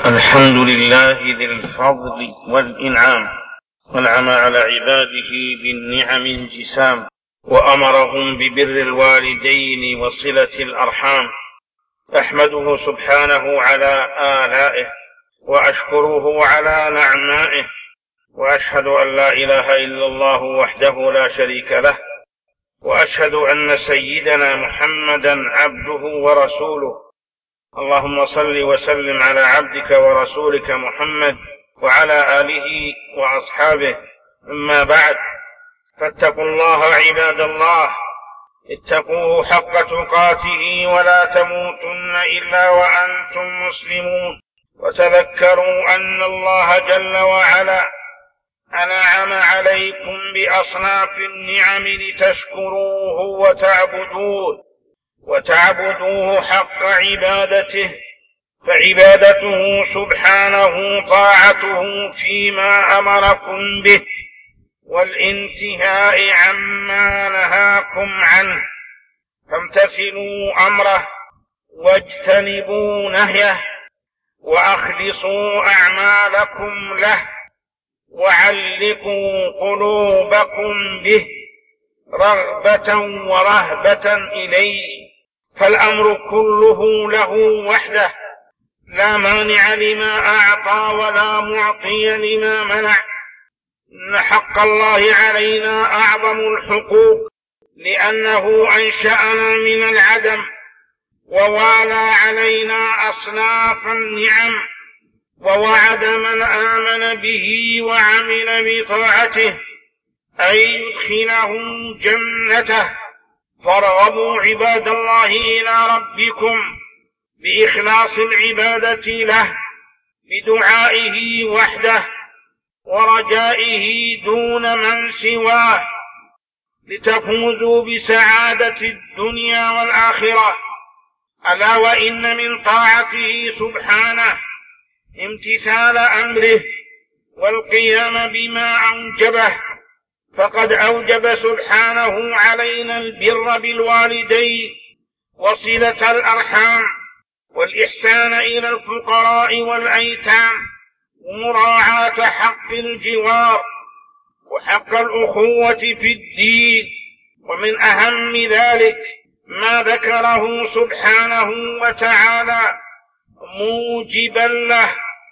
الحمد لله ذي الفضل والإنعام، أنعم على عباده بالنعم انجسام، وأمرهم ببر الوالدين وصلة الأرحام. أحمده سبحانه على آلائه وأشكره على نعمائه، وأشهد أن لا إله إلا الله وحده لا شريك له، وأشهد أن سيدنا محمدا عبده ورسوله. اللهم صل وسلم على عبدك ورسولك محمد وعلى آله وأصحابه. أما بعد، فاتقوا الله عباد الله، اتقوه حق تقاته ولا تموتن إلا وأنتم مسلمون، وتذكروا أن الله جل وعلا أنعم عليكم بأصناف النعم لتشكروه وتعبدوه حق عبادته، فعبادته سبحانه طاعته فيما أمركم به، والانتهاء عما نهاكم عنه، فامتثلوا أمره واجتنبوا نهيه، وأخلصوا أعمالكم له، وعلقوا قلوبكم به رغبة ورهبة إليه، فالأمر كله له وحده، لا مانع لما أعطى ولا معطي لما منع. إن حق الله علينا أعظم الحقوق، لأنه أنشأنا من العدم، ووالى علينا أصناف النعم، ووعد من آمن به وعمل بطاعته أن يدخلهم جنته. فارغبوا عباد الله إلى ربكم بإخلاص العبادة له، بدعائه وحده ورجائه دون من سواه، لتفوزوا بسعادة الدنيا والآخرة. ألا وإن من طاعته سبحانه امتثال أمره والقيام بما أوجبه، فقد أوجب سبحانه علينا البر بالوالدين وصلة الأرحام، والإحسان إلى الفقراء والأيتام، ومراعاة حق الجوار وحق الأخوة في الدين. ومن أهم ذلك ما ذكره سبحانه وتعالى موجبا له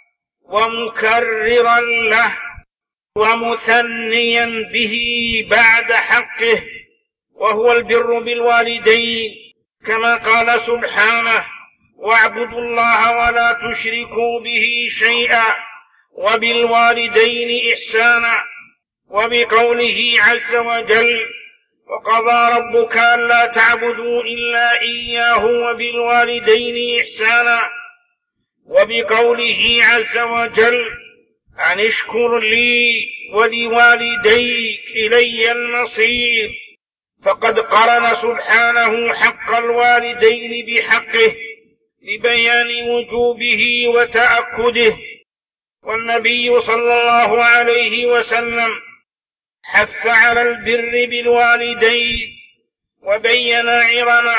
ومكررا له ومثنيا به بعد حقه، وهو البر بالوالدين، كما قال سبحانه: واعبدوا الله ولا تشركوا به شيئا وبالوالدين إحسانا. وبقوله عز وجل: وقضى ربك ألا تعبدوا إلا إياه وبالوالدين إحسانا. وبقوله عز وجل: أن اشكر لي ولوالديك إلي المصير. فقد قرن سبحانه حق الوالدين بحقه لبيان وجوبه وتأكده. والنبي صلى الله عليه وسلم حث على البر بالوالدين وبين عظمه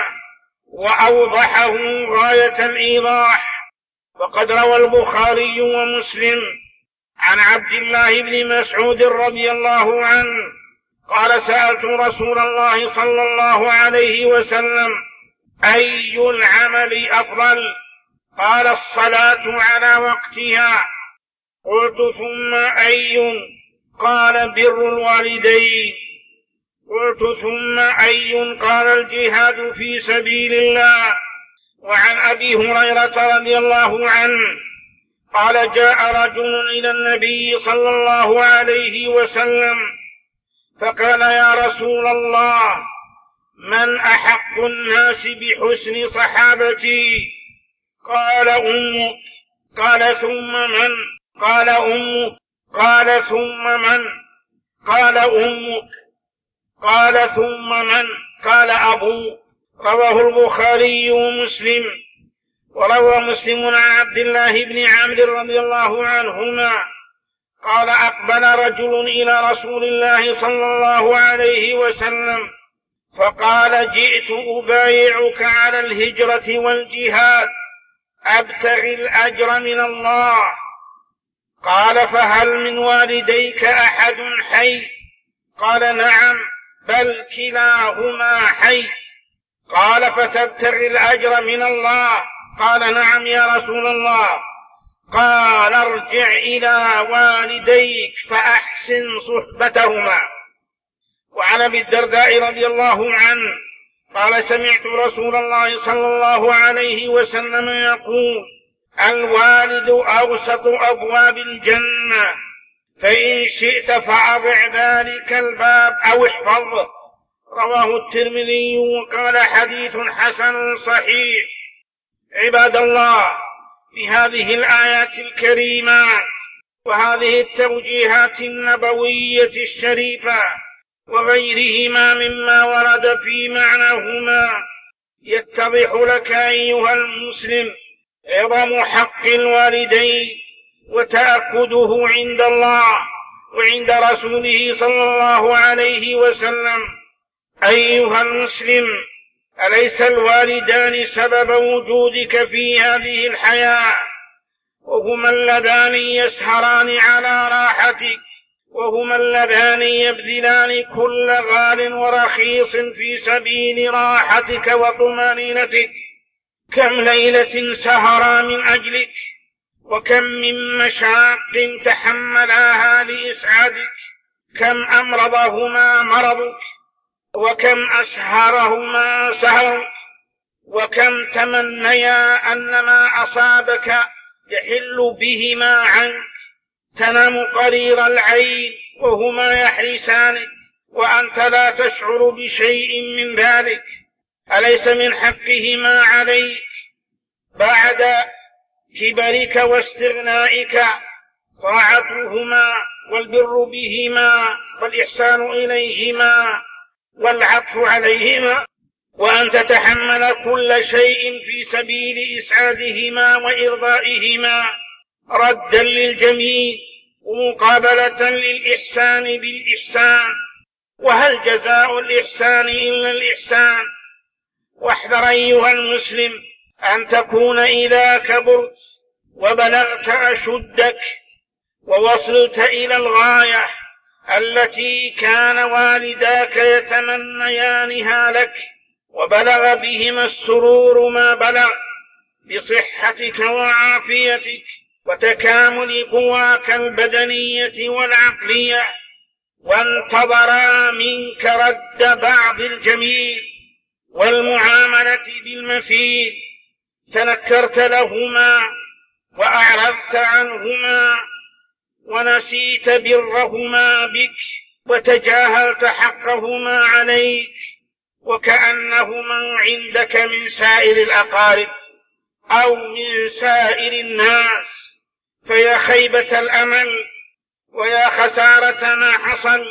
وأوضحه غاية الإيضاح. وقد روى البخاري ومسلم عن عبد الله بن مسعود رضي الله عنه قال: سألت رسول الله صلى الله عليه وسلم: أي العمل أفضل؟ قال: الصلاة على وقتها. قلت: ثم أي؟ قال: بر الوالدين. قلت: ثم أي؟ قال: الجهاد في سبيل الله. وعن أبي هريرة رضي الله عنه قال: جاء رجل إلى النبي صلى الله عليه وسلم فقال: يا رسول الله، من أحق الناس بحسن صحابتي؟ قال: أمك. قال: ثم من؟ قال: أمك. قال: ثم من؟ قال: أمك. قال: ثم من؟ قال: أبوك. رواه البخاري ومسلم. وروى مسلم عن عبد الله بن عمرو رضي الله عنهما قال: أقبل رجل إلى رسول الله صلى الله عليه وسلم فقال: جئت أبايعك على الهجرة والجهاد، أبتغي الأجر من الله. قال: فهل من والديك أحد حي؟ قال: نعم، بل كلاهما حي. قال: فتبتغي الأجر من الله؟ قال: نعم يا رسول الله. قال: ارجع إلى والديك فأحسن صحبتهما. وعن أبي الدرداء رضي الله عنه قال: سمعت رسول الله صلى الله عليه وسلم يقول: الوالد أوسط أبواب الجنة، فإن شئت فأضع ذلك الباب أو احفظه. رواه الترمذي وقال: حديث حسن صحيح. عباد الله، بهذه الآيات الكريمات وهذه التوجيهات النبوية الشريفة وغيرهما مما ورد في معناهما يتضح لك أيها المسلم عظم حق الوالدين وتأكده عند الله وعند رسوله صلى الله عليه وسلم. أيها المسلم، أليس الوالدان سبب وجودك في هذه الحياة، وهما اللذان يسهران على راحتك، وهما اللذان يبذلان كل غال ورخيص في سبيل راحتك وطمأنينتك؟ كم ليلة سهرا من أجلك، وكم من مشاق تحملاها لإسعادك، كم أمرضهما مرضك، وكم أسهرهما سهرك، وكم تمنيا أن ما أصابك يحل بهما عنك. تنام قرير العين وهما يحرسانك وأنت لا تشعر بشيء من ذلك. أليس من حقهما عليك بعد كبرك واستغنائك طاعتهما والبر بهما والإحسان إليهما والعطف عليهما، وأن تتحمل كل شيء في سبيل إسعادهما وإرضائهما ردا للجميل ومقابلة للإحسان بالإحسان؟ وهل جزاء الإحسان إلا الإحسان؟ واحذر أيها المسلم أن تكون إذا كبرت وبلغت أشدك ووصلت إلى الغاية التي كان والداك يتمنيانها لك وبلغ بهما السرور ما بلغ بصحتك وعافيتك وتكامل قواك البدنية والعقلية، وانتظرا منك رد بعض الجميل والمعاملة بالمثيل، تنكرت لهما وأعرضت عنهما ونسيت برهما بك وتجاهلت حقهما عليك وكأنهما عندك من سائر الأقارب أو من سائر الناس. فيا خيبة الأمل ويا خسارة ما حصل،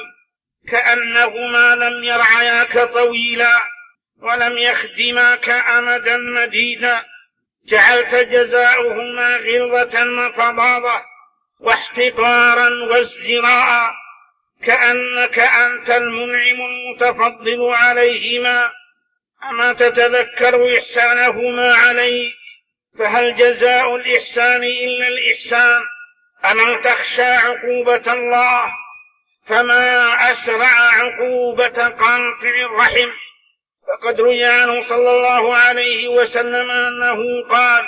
كأنهما لم يرعياك طويلا ولم يخدماك أمدا مديدا. جعلت جزاؤهما غلظة وفظاظة واحتقارا وازدراء، كأنك أنت المنعم المتفضل عليهما. أما تتذكر إحسانهما عليك؟ فهل جزاء الإحسان إلا الإحسان؟ أما تخشى عقوبة الله؟ فما أسرع عقوبة قاطع الرحم. فقد روي عنه صلى الله عليه وسلم أنه قال: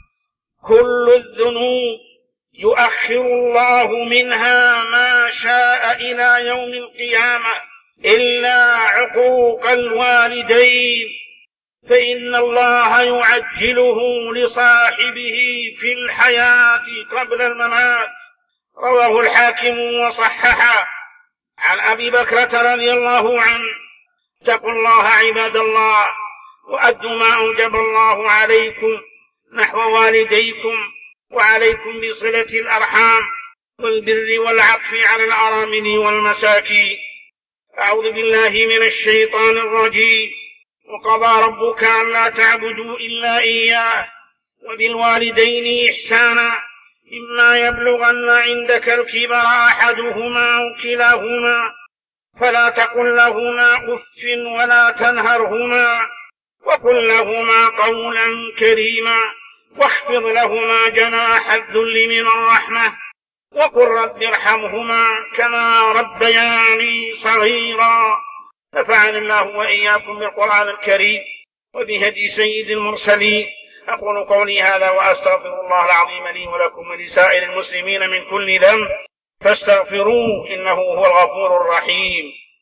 كل الذنوب يؤخر الله منها ما شاء إلى يوم القيامة إلا عقوق الوالدين، فإن الله يعجله لصاحبه في الحياة قبل الممات. رواه الحاكم وصححه. عن أبي بكرة رضي الله عنه: اتقوا الله عباد الله، وأدوا ما أوجب الله عليكم نحو والديكم، وعليكم بصلة الأرحام والبر والعطف على الأرامل والمساكين. أعوذ بالله من الشيطان الرجيم. وقضى ربك ألا تعبدوا إلا إياه وبالوالدين إحسانا إما يبلغن عندك الكبر أحدهما أو كلاهما فلا تقل لهما أف ولا تنهرهما وقل لهما قولا كريما واخفض لهما جناح الذل من الرحمة وقل رب ارحمهما كما ربياني صغيرا. نفعني الله وإياكم بالقرآن الكريم وبهدي سيد المرسلين. أقول قولي هذا وأستغفر الله العظيم لي ولكم ولسائر المسلمين من كل ذنب فاستغفروه إنه هو الغفور الرحيم.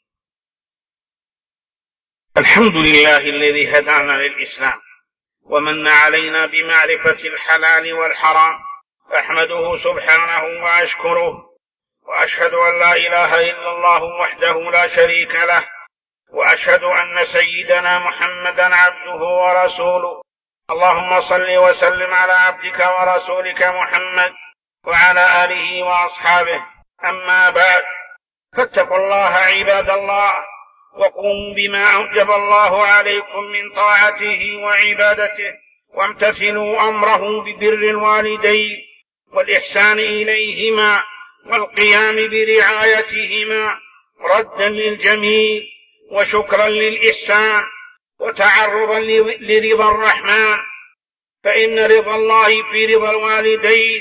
الحمد لله الذي هدانا للإسلام ومن علينا بمعرفة الحلال والحرام، أحمده سبحانه وأشكره، وأشهد أن لا إله إلا الله وحده لا شريك له، وأشهد أن سيدنا محمدا عبده ورسوله. اللهم صل وسلم على عبدك ورسولك محمد وعلى آله وأصحابه. أما بعد، فاتقوا الله عباد الله، وقوموا بما أوجب الله عليكم من طاعته وعبادته، وامتثلوا أمره ببر الوالدين والإحسان إليهما والقيام برعايتهما ردا للجميل وشكرا للإحسان وتعرضا لرضا الرحمن، فإن رضا الله في رضا الوالدين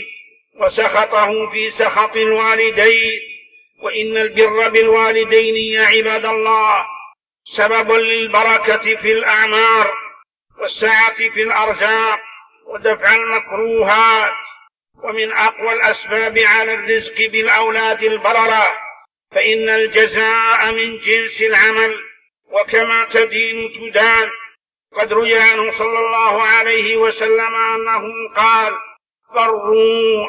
وسخطه في سخط الوالدين. وإن البر بالوالدين يا عباد الله سبب للبركة في الأعمار والسعة في الأرزاق ودفع المكروهات، ومن أقوى الأسباب على الرزق بالأولاد البررة، فإن الجزاء من جنس العمل، وكما تدين تدان. قد روي عنه صلى الله عليه وسلم أنه قال: بروا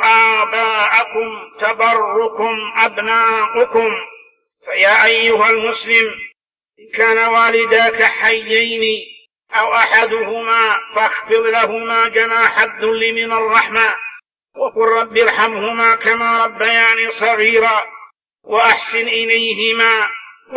آباءكم تبركم أبناؤكم. فيا أيها المسلم، إن كان والداك حيين أو أحدهما فاخفض لهما جناح الذل من الرحمة وقل رب ارحمهما كما ربياني صغيرا، وأحسن إليهما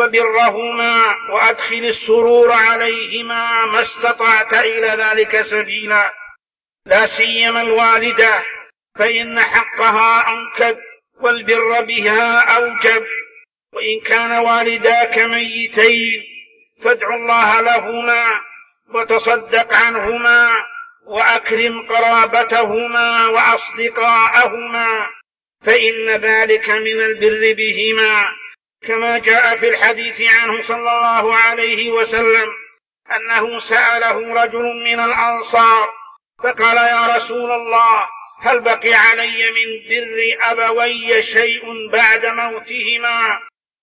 وبرهما وأدخل السرور عليهما ما استطعت إلى ذلك سبيلا، لا سيما الوالدة، فإن حقها أنكد والبر بها أوجب. وإن كان والداك ميتين فادع الله لهما وتصدق عنهما وأكرم قرابتهما وأصدقاءهما، فإن ذلك من البر بهما، كما جاء في الحديث عنه صلى الله عليه وسلم أنه سأله رجل من الأنصار فقال: يا رسول الله، هل بقي علي من بر أبوي شيء بعد موتهما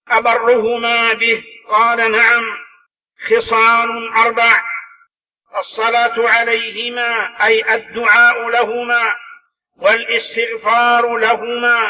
أبرهما به؟ قال: نعم، خصال 4: الصلاة عليهما أي الدعاء لهما، والاستغفار لهما،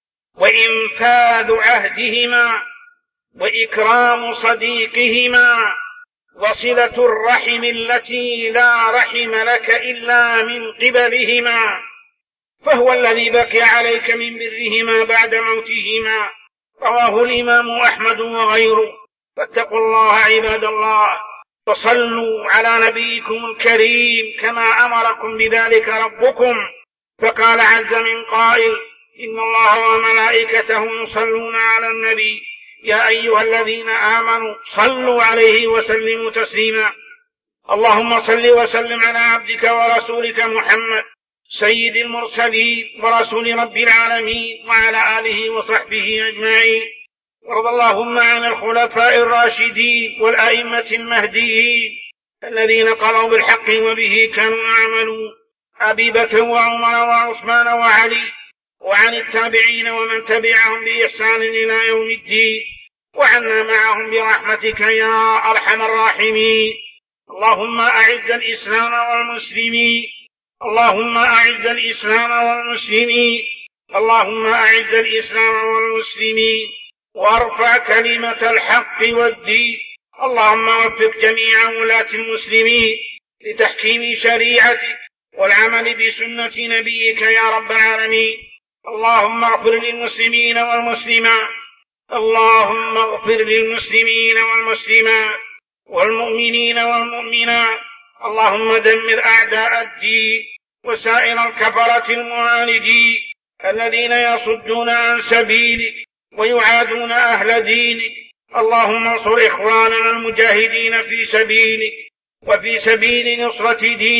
وإنفاذ عهدهما، وإكرام صديقهما، وصلة الرحم التي لا رحم لك إلا من قبلهما، فهو الذي بقي عليك من برهما بعد موتهما. رواه الإمام أحمد وغيره. فاتقوا الله عباد الله، وصلوا على نبيكم الكريم كما أمركم بذلك ربكم، فقال عز من قائل: إن الله وملائكته يصلون على النبي يا أيها الذين آمنوا صلوا عليه وسلموا تسليما. اللهم صل وسلم على عبدك ورسولك محمد سيد المرسلين ورسول رب العالمين وعلى آله وصحبه أجمعين. وارض اللهم عن الخلفاء الراشدين والأئمة المهديين الذين قضوا بالحق وبه كانوا يعملون، أبي بكر وعمر وعثمان وعلي، وعن التابعين ومن تبعهم بإحسان إلى يوم الدين، وعنا معهم برحمتك يا أرحم الراحمين. اللهم أعز الإسلام والمسلمين، اللهم أعز الإسلام والمسلمين، اللهم أعز الإسلام والمسلمين، وارفع كلمة الحق والدين. اللهم وفق جميع ولاة المسلمين لتحكيم شريعتك والعمل بسنة نبيك يا رب العالمين. اللهم اغفر للمسلمين والمسلمات، اللهم اغفر للمسلمين والمسلمات والمؤمنين والمؤمنات. اللهم دمر أعداء الدين وسائر الكفرة المعاندين الذين يصدون عن سبيلك ويعادون أهل دينك. اللهم انصر إخواننا المجاهدين في سبيلك وفي سبيل نصرة دينك،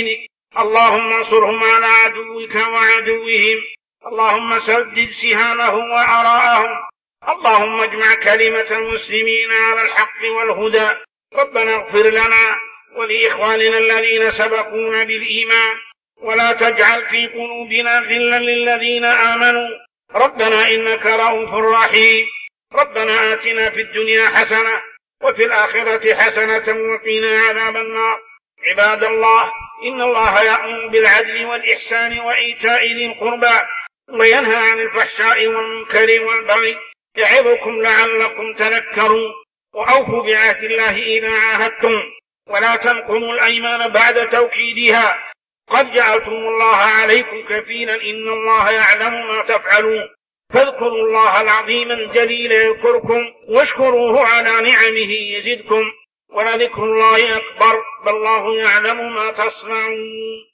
اللهم انصرهم على عدوك وعدوهم، اللهم سدد سهامهم وآراءهم، اللهم اجمع كلمة المسلمين على الحق والهدى. ربنا اغفر لنا ولإخواننا الذين سبقونا بالإيمان، ولا تجعل في قلوبنا غلا للذين آمنوا، ربنا إنك رؤوف رحيم. ربنا آتنا في الدنيا حسنة وفي الآخرة حسنة وقنا عذاب النار. عباد الله، إن الله يأمر بالعدل والإحسان وإيتاء ذي القربى وينهى عن الفحشاء والمنكر والبغي، يعظكم لعلكم تذكرون. وأوفوا بعهد الله إذا عاهدتم، ولا تنقضوا الأيمان بعد توكيدها، قد جعلتم الله عليكم كفيلا، إن الله يعلم ما تفعلون. فاذكروا الله العظيم الجليل يذكركم، واشكروه على نعمه يزدكم، ولذكر الله أكبر، والله يعلم ما تصنعون.